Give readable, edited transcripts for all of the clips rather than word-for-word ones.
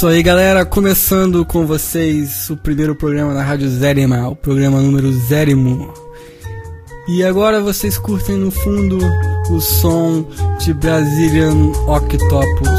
Isso aí, galera, começando com vocês o primeiro programa da Rádio Zérima, o programa número 0. E agora vocês curtem no fundo o som de Brazilian Octopus.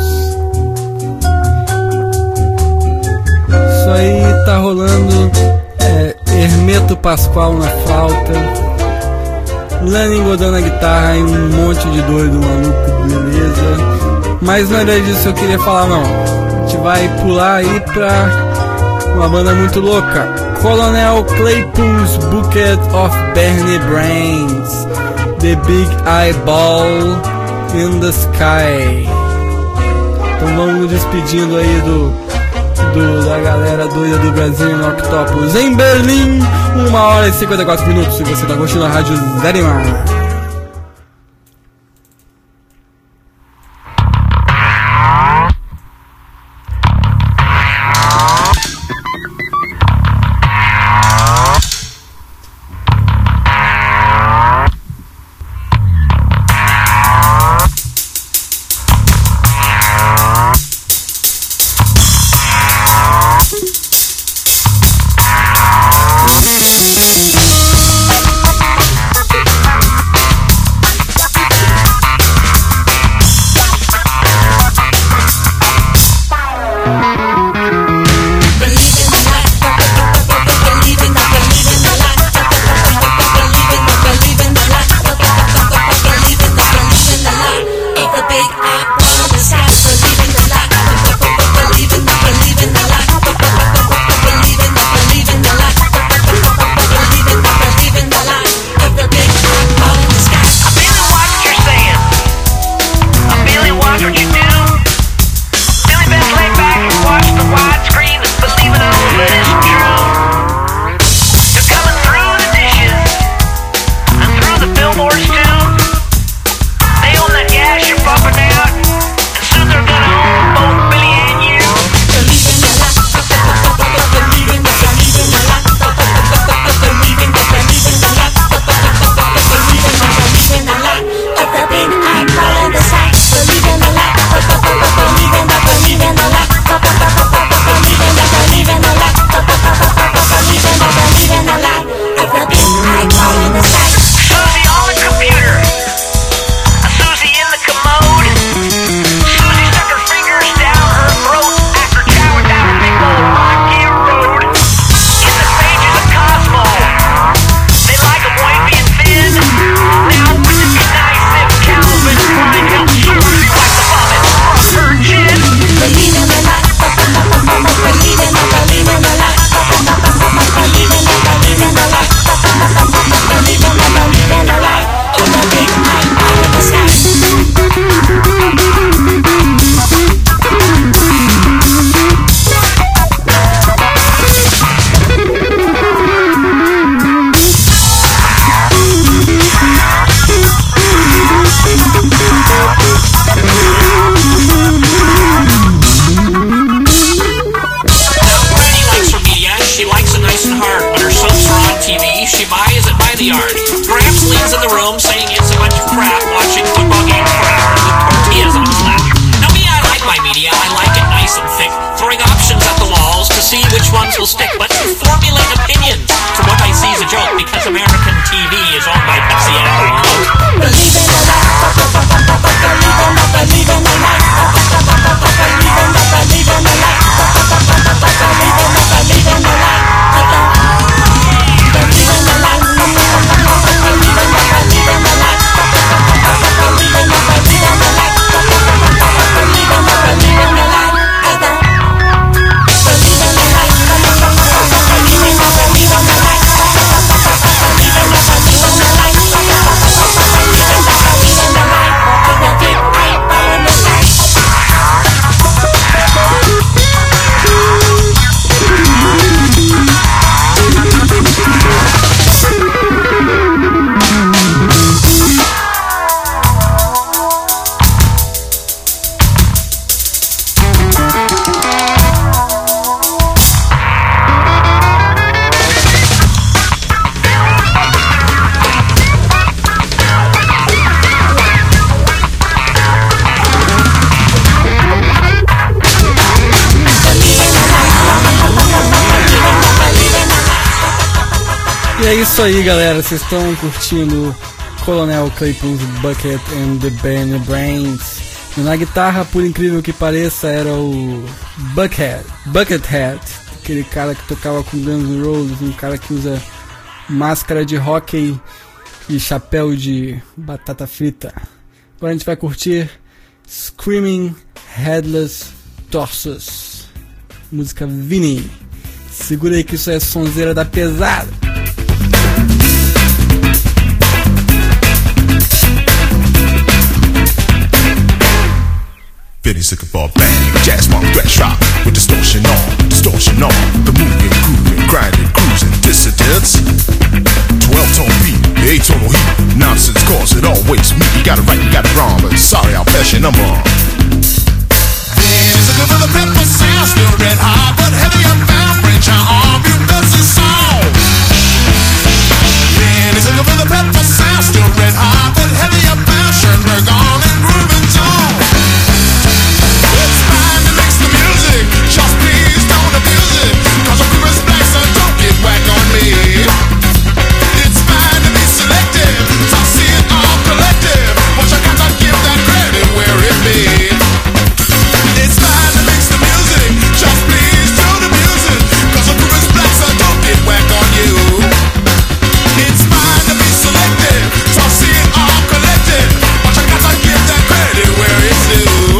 Isso aí tá rolando Hermeto Pascoal na flauta, Lenny Godot na guitarra e um monte de doido maluco, beleza? Mas não é disso que eu queria falar, não. A gente vai pular aí pra uma banda muito louca, Colonel Claypool's Bucket of Bernie Brains, The Big Eyeball in the Sky. Então vamos despedindo aí da galera doida do Brasil no Octopus em Berlim, 1h e 54 minutos. Se você tá curtindo a Rádio Zérima. E é isso aí, galera. Vocês estão curtindo Colonel Claypool's Bucket and the Band Brains. E na guitarra, por incrível que pareça, era o Buckethead, aquele cara que tocava com Guns N' Roses, um cara que usa máscara de hóquei e chapéu de batata frita. Agora a gente vai curtir Screaming Headless Torsos, música Vinny. Segura aí que isso é sonzeira da pesada. Vinny's looking for a bang, jazz funk, thrash rock with distortion on, the moving, grooving, grinding, cruising, dissidents. 12-tone beat, the 8-tonal heat, nonsense cause it always me. You got it right, you got it wrong, but sorry, I'll pass your number on. Vinny's looking for the pepper sound, still red hot, but heavy unbound, branch your arm, you does the song. Vinny's looking for the pepper sound, still red hot, but heavy unbound, Schoenberg on and grooving tone. It's fine to mix the music, just please don't abuse it, cause a group is black, so don't get whack on me. It's fine to be selective, so see it all collective, but you got to give that credit where it be. It's fine to mix the music, just please don't abuse it, cause a group is black, so don't get whack on you. It's fine to be selective, so see it all collective, but you got to give that credit where it's due.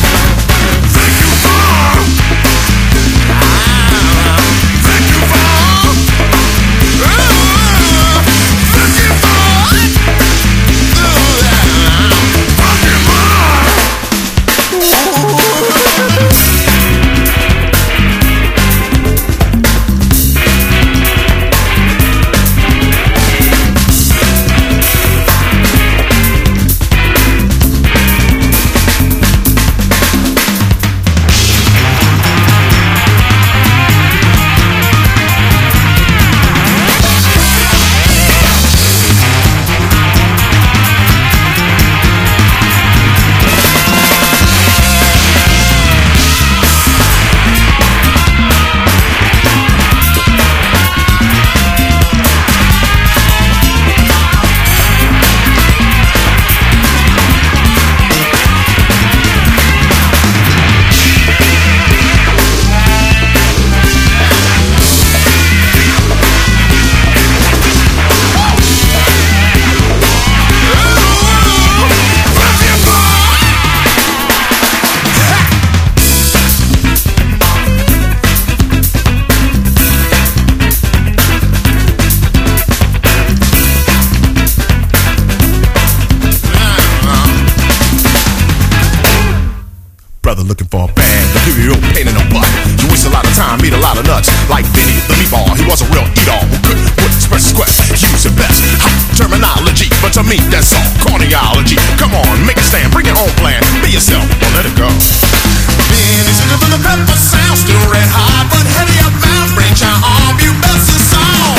Looking for a band, to give you a pain in the butt. You waste a lot of time, eat a lot of nuts. Like Vinny the meatball, he was a real eat-all who couldn't put express his quest. Use the best hot terminology, but to me that's all cardiology. Come on, make a stand, bring your own plan. Be yourself, or let it go. Vinny's looking for the pepper sound, still red hot, but heavy up bound. Branch your arm, you best the song.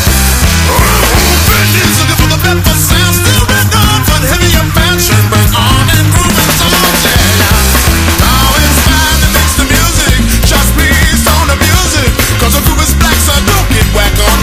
Vinny's looking for the pepper sound, still red hot, but heavy up bound. Schoenberg on and grooving songs, yeah. Cause the group is black, so don't get whack on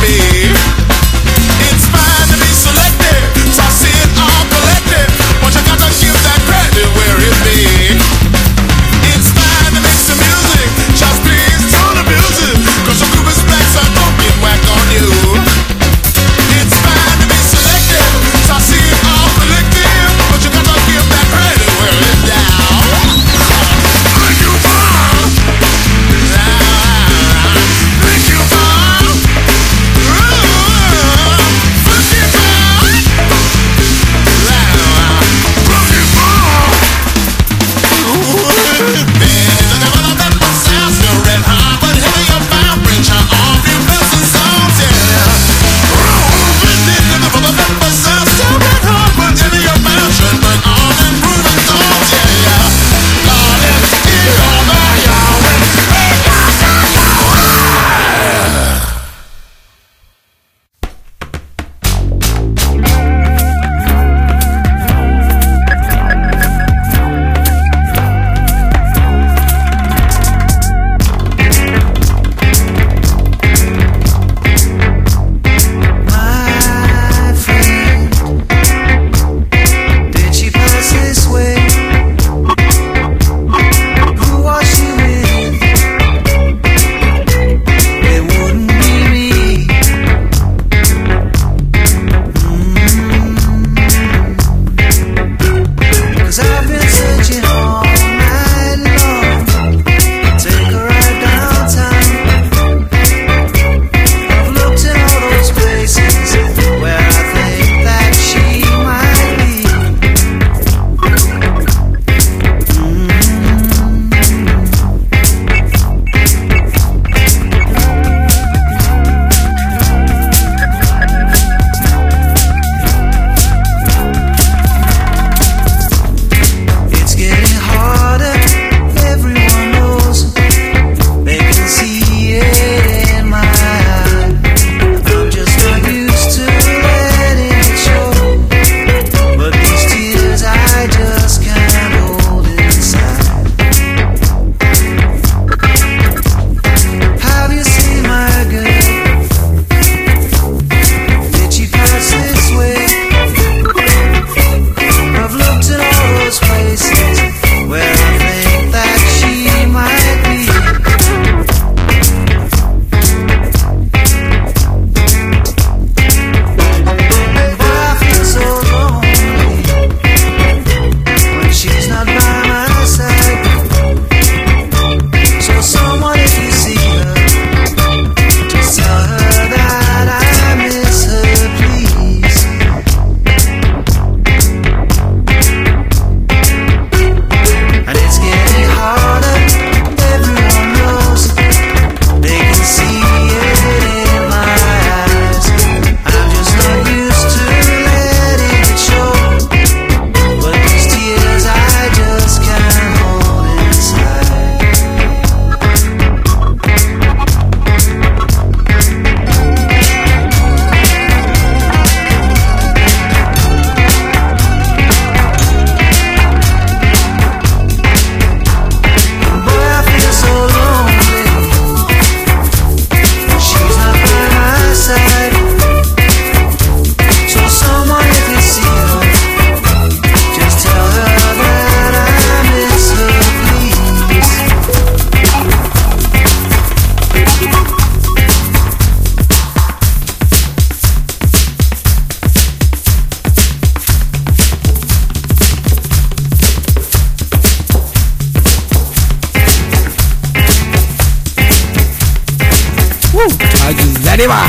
anima!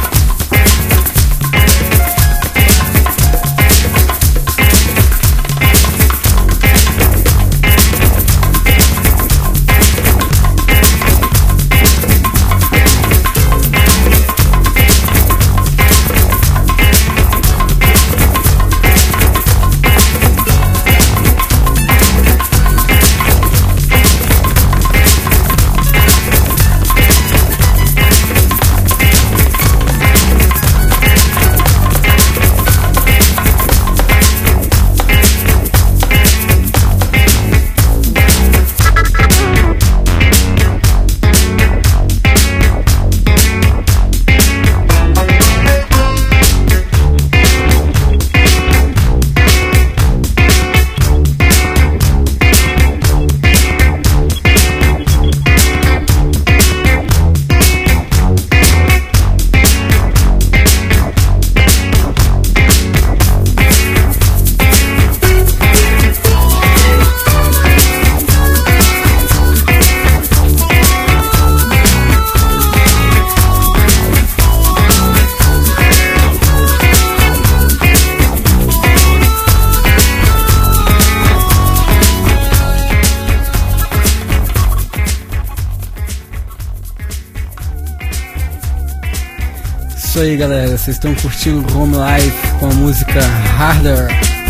Isso aí, galera, vocês estão curtindo Home Life com a música Harder.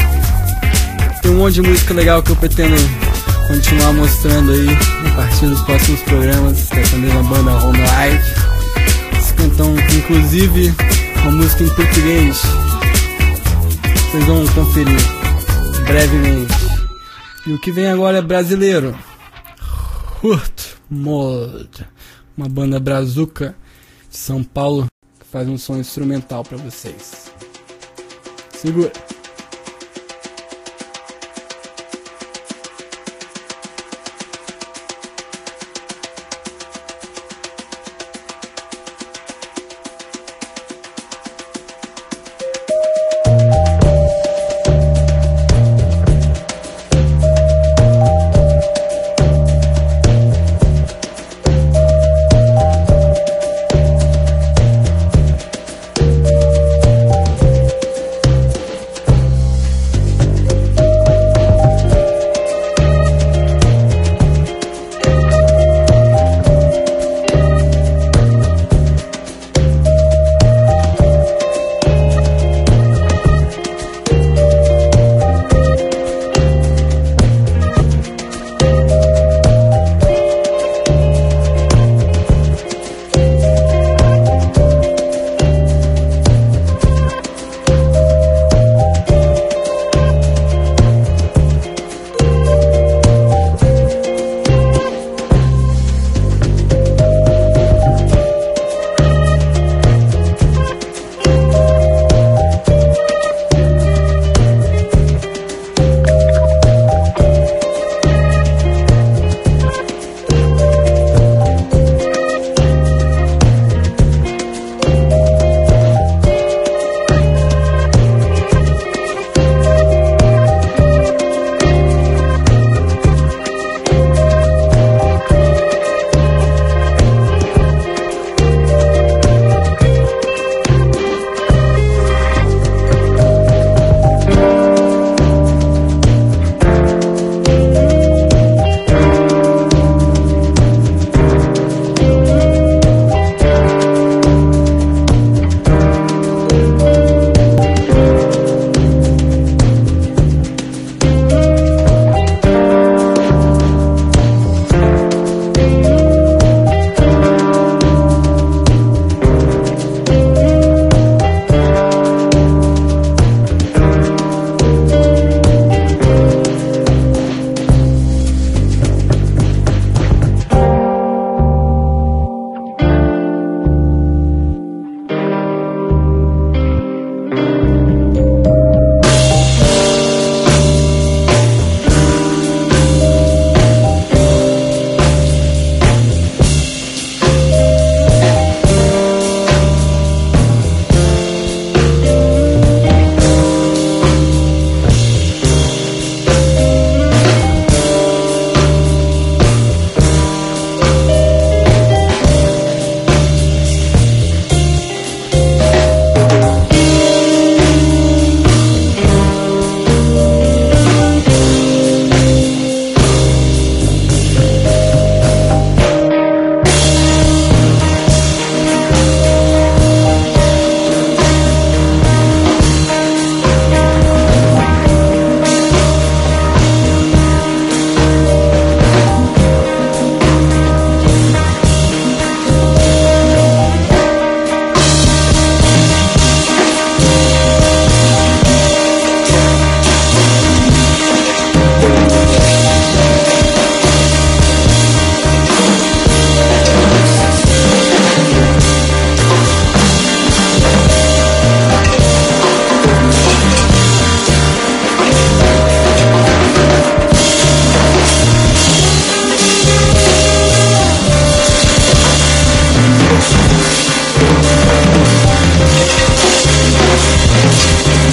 Tem um monte de música legal que eu pretendo continuar mostrando aí a partir dos próximos programas, que é também uma banda Home Life. Então, inclusive, uma música em português, vocês vão conferir brevemente. E o que vem agora é brasileiro, Hurt Mold, uma banda brazuca de São Paulo, faz um som instrumental pra vocês. Segura!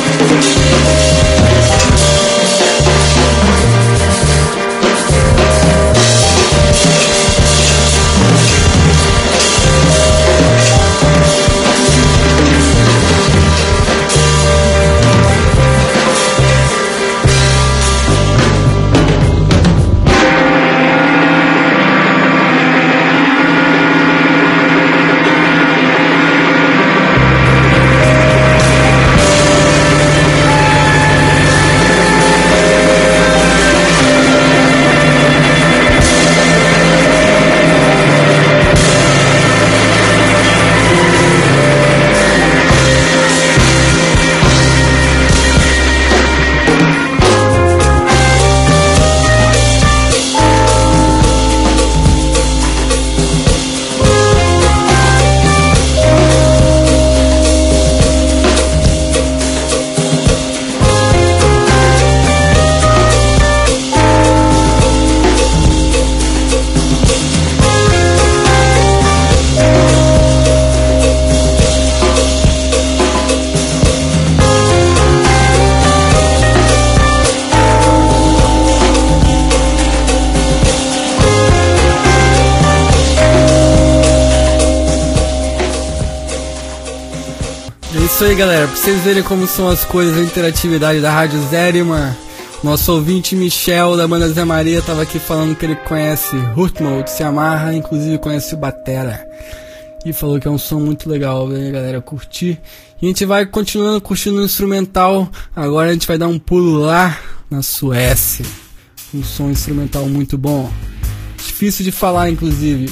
Isso aí, galera, pra vocês verem como são as coisas, a interatividade da Rádio Zérima. Nosso ouvinte Michel da banda Zé Maria tava aqui falando que ele conhece Hurtmode, se amarra, inclusive conhece o Batera, e falou que é um som muito legal, né, galera, curtir. E a gente vai continuando curtindo o instrumental. Agora a gente vai dar um pulo lá na Suécia, um som instrumental muito bom, difícil de falar inclusive.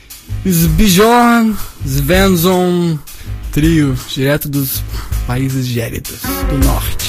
Björn Svensson Trio, direto dos países gélidos do norte.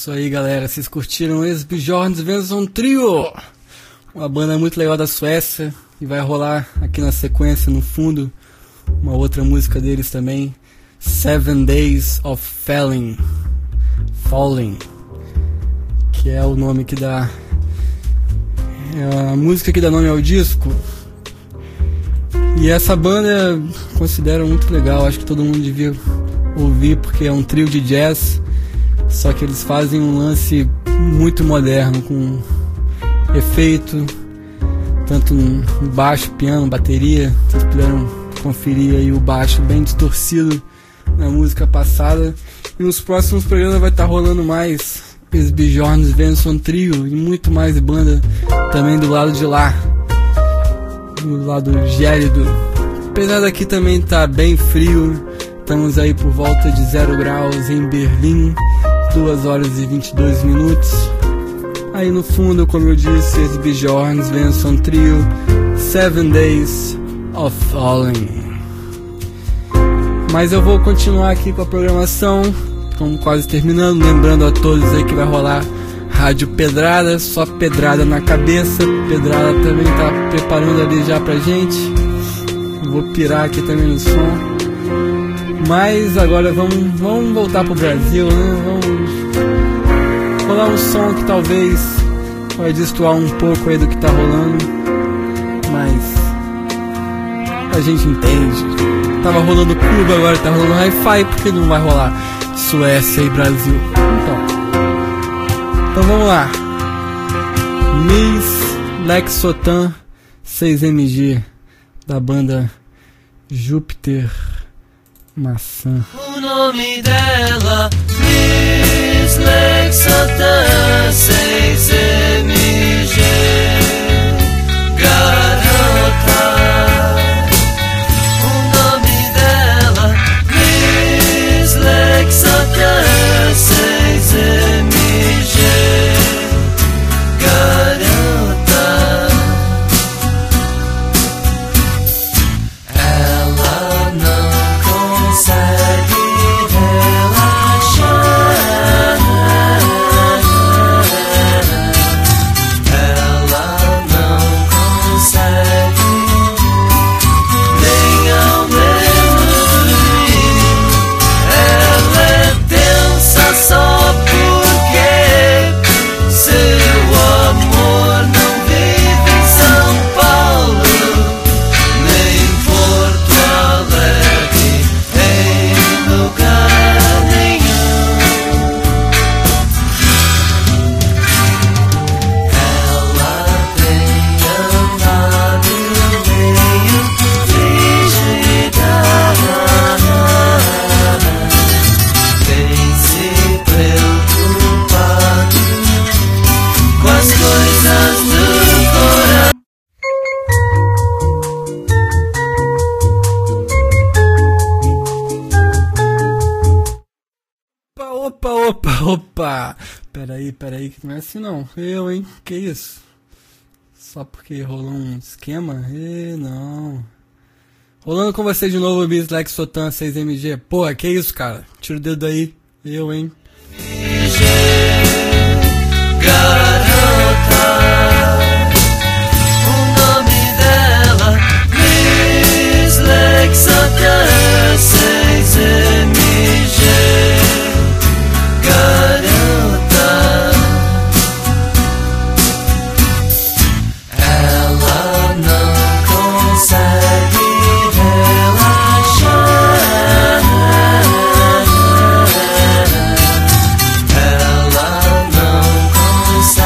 Isso aí, galera, vocês curtiram esse Björns Svensson Trio, uma banda muito legal da Suécia, e vai rolar aqui na sequência, no fundo, uma outra música deles também, 7 Days of Falling, que é o nome que dá, é a música que dá nome ao disco. E essa banda eu considero muito legal, acho que todo mundo devia ouvir, porque é um trio de jazz, só que eles fazem um lance muito moderno, com efeito, tanto no baixo, piano, bateria. Vocês puderam conferir aí o baixo bem distorcido na música passada. E nos próximos programas vai estar rolando mais esse Björns Svensson Trio e muito mais banda também do lado de lá, do lado gélido. Apesar daqui também tá bem frio, estamos aí por volta de 0 graus em Berlim, 2 horas e 22 minutos. Aí no fundo, como eu disse, esse Björns Svensson Trio, 7 Days of Falling. Mas eu vou continuar aqui com a programação, estamos quase terminando, lembrando a todos aí que vai rolar Rádio Pedrada, só pedrada na cabeça. Pedrada também tá preparando ali já pra gente. Vou pirar aqui também no som. Mas agora vamos voltar pro Brasil, né? Vamos rolar um som que talvez vai destoar um pouco aí do que tá rolando, mas a gente entende. Tava rolando Cuba, agora tá rolando Hi-Fi, porque não vai rolar Suécia e Brasil. Então vamos lá. Miss Lexotan 6MG, da banda Júpiter Maçã. O nome dela, Miss Lexotan 6MG, garota. O nome dela, Miss Lexotan 6MG, garota. Ela não consegue relaxar. Ela não consegue nem ao menos dormir. Ela é tensa só porque seu amor não vive em São Paulo, nem em Porto Alegre, em lugar nenhum. Ela tem andado meio frígida, tem se preocupado com as coisas do coração. Opa! Peraí, que não é assim não. Eu, hein? Que isso? Só porque rolou um esquema? Não. Rolando com você de novo, Miss Lexotan 6MG. Pô, que isso, cara? Tira o dedo aí. Eu, hein? Garota, o nome dela, Miss Lexotan 6MG, garota. Ela não consegue relaxar. Ela não consegue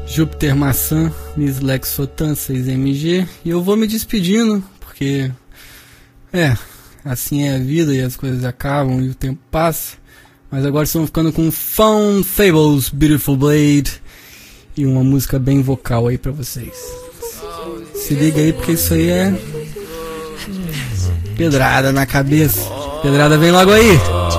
Júpiter Maçã, Miss Lexotan 6MG. E eu vou me despedindo, porque assim é a vida e as coisas acabam e o tempo passa. Mas agora estamos ficando com Found Fables, Beautiful Blade e uma música bem vocal aí pra vocês. Se liga aí, porque isso aí é pedrada na cabeça. Pedrada vem logo aí.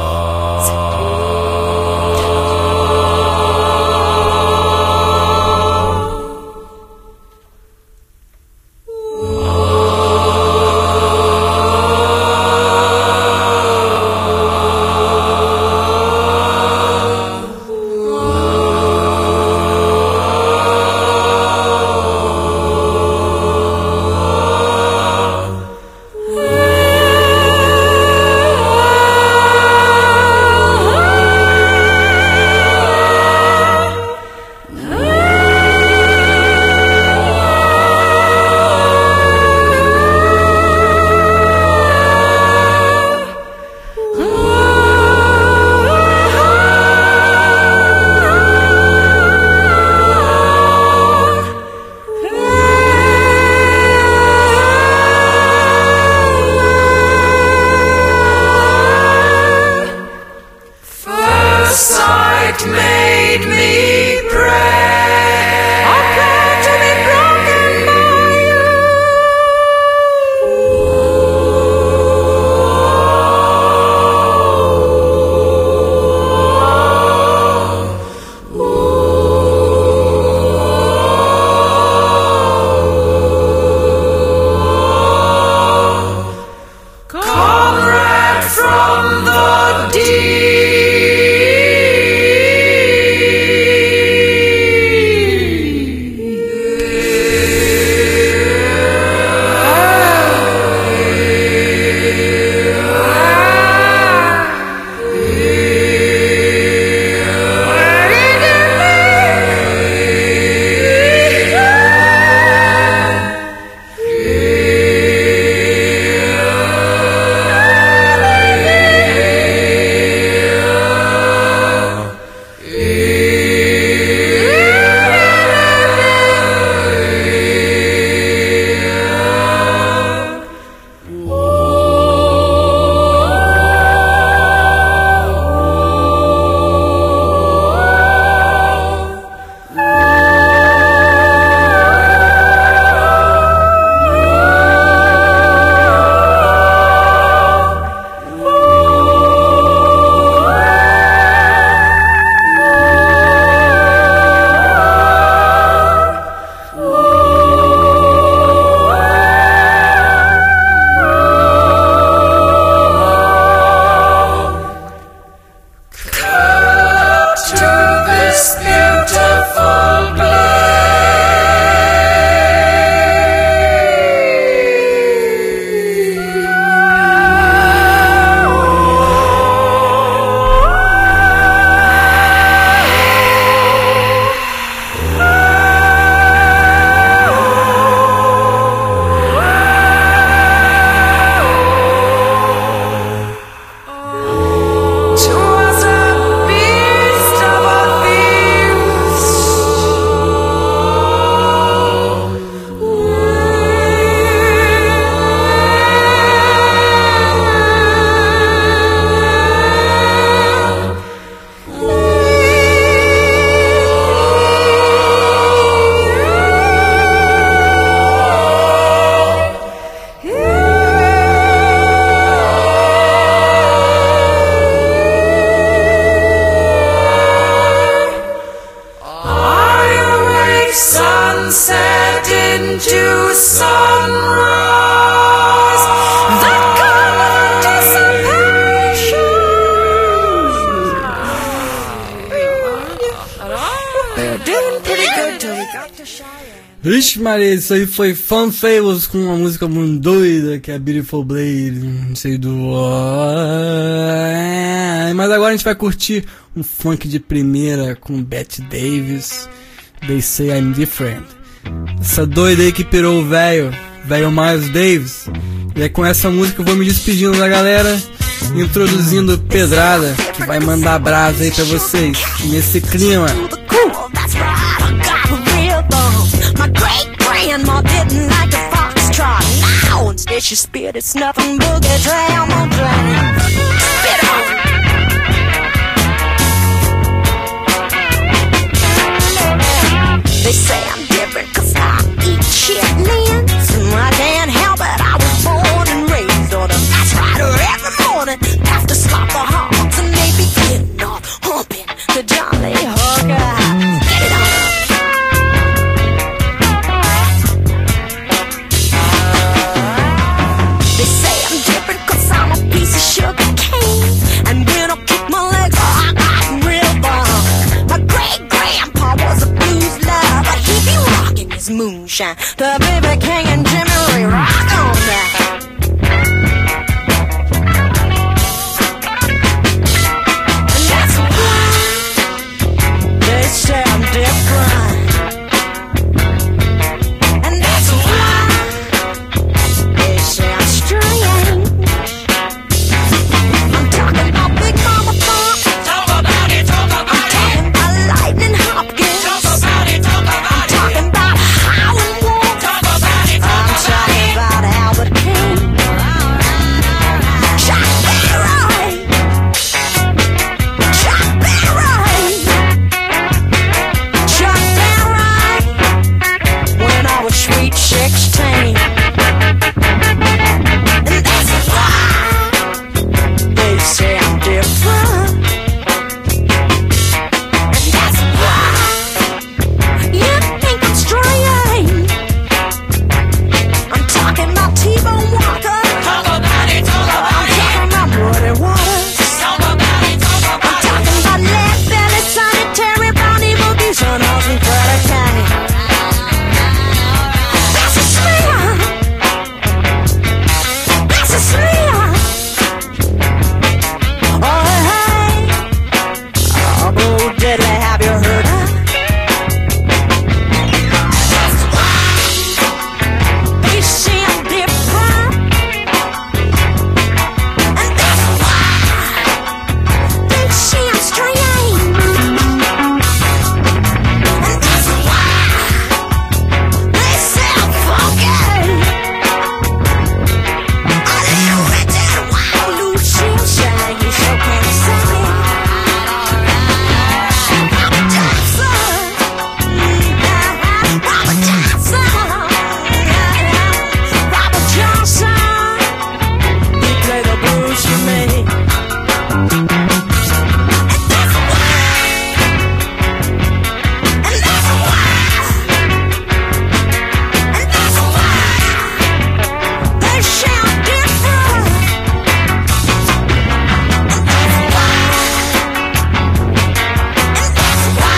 Vixe Maria, isso aí foi Found Fables com uma música muito doida que é Beautiful Blade, não sei do... Mas agora a gente vai curtir um funk de primeira com Bette Davis, They Say I'm Different. Essa doida aí que pirou o velho Miles Davis. E é com essa música eu vou me despedindo da galera, introduzindo Pedrada, que vai mandar brasa aí pra vocês, nesse clima. strutting like a foxtrot. Now instead she spit, it's nothing boogie tram on train. Spit on. They say I'm different 'cause I eat chitlins, and I can't help it, I was born and raised on a fast rider every morning. After slop the hogs and maybe getting off, humping the Johnny Hooker. Get it on. They say I'm different 'cause I'm a piece of sugar cane, and when I kick my legs, I got real bomb. My great-grandpa was a blues lover, but he be rocking his moonshine. The baby king and Jimmy Ray rock on that. And that's why they say I'm different. And that's why they say I'm strange. I'm talking about Big Mama Funk. Talk about it, talk about I'm talking about Lightning Hopkins. Talk about it, talk about I'm talking about Howard Wolf. Talk about it, I'm talk about talking it. about Albert King. Chuck Berry. Chuck Berry. Chuck Berry. When I was sweet 16. And that's why they say I'm different. And that's why you think I'm strange. I'm talking about T-Bone Walker. Talk about it, talk I'm about it. talking about Muddy Waters. Talk about it, talk I'm about it. talking about Lead Belly, Sanitary, Brownie, Boogie, Sunhouse, and Credit County. That's a smear. That's a smear. Oh, hey. Oh, Bo Diddley, have you heard her? That's why they say I'm different. And that's why they say I'm strange. And that's why they say I'm funky. I live with that wild Lucille shine, you sure can't say. Robert Johnson. Robert Johnson. Robert Johnson. He played the blues for me. And that's why. And that's why. And that's why they say I'm different. And that's why. And that's why.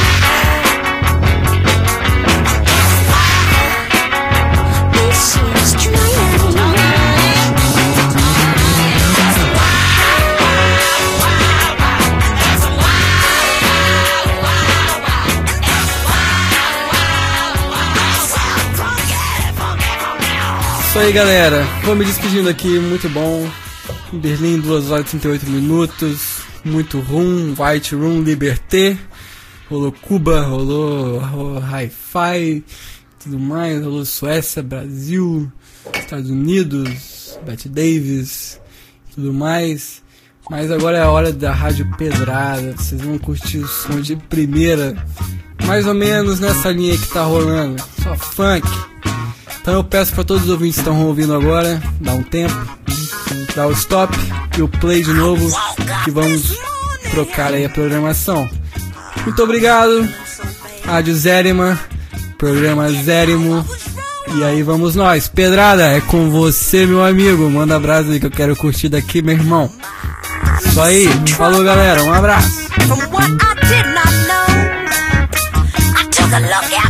They say I'm strange. Isso aí, galera. Vou me despedindo aqui, muito bom. Berlim, 2 horas e 38 minutos. Muito Room, White Room, Liberté. Rolou Cuba, rolou Hi-Fi, tudo mais. Rolou Suécia, Brasil, Estados Unidos, Bette Davis, tudo mais. Mas agora é a hora da Rádio Pedrada. Vocês vão curtir o som de primeira, mais ou menos nessa linha que tá rolando. Só funk. Então eu peço para todos os ouvintes que estão ouvindo agora, dá um tempo, dá o stop e o play de novo, que vamos trocar aí a programação. Muito obrigado, Rádio Zérima, programa Zérimo, e aí vamos nós. Pedrada, é com você, meu amigo, manda abraço aí que eu quero curtir daqui, meu irmão. Isso aí, falou, galera, um abraço. From what I did not know, I took a look at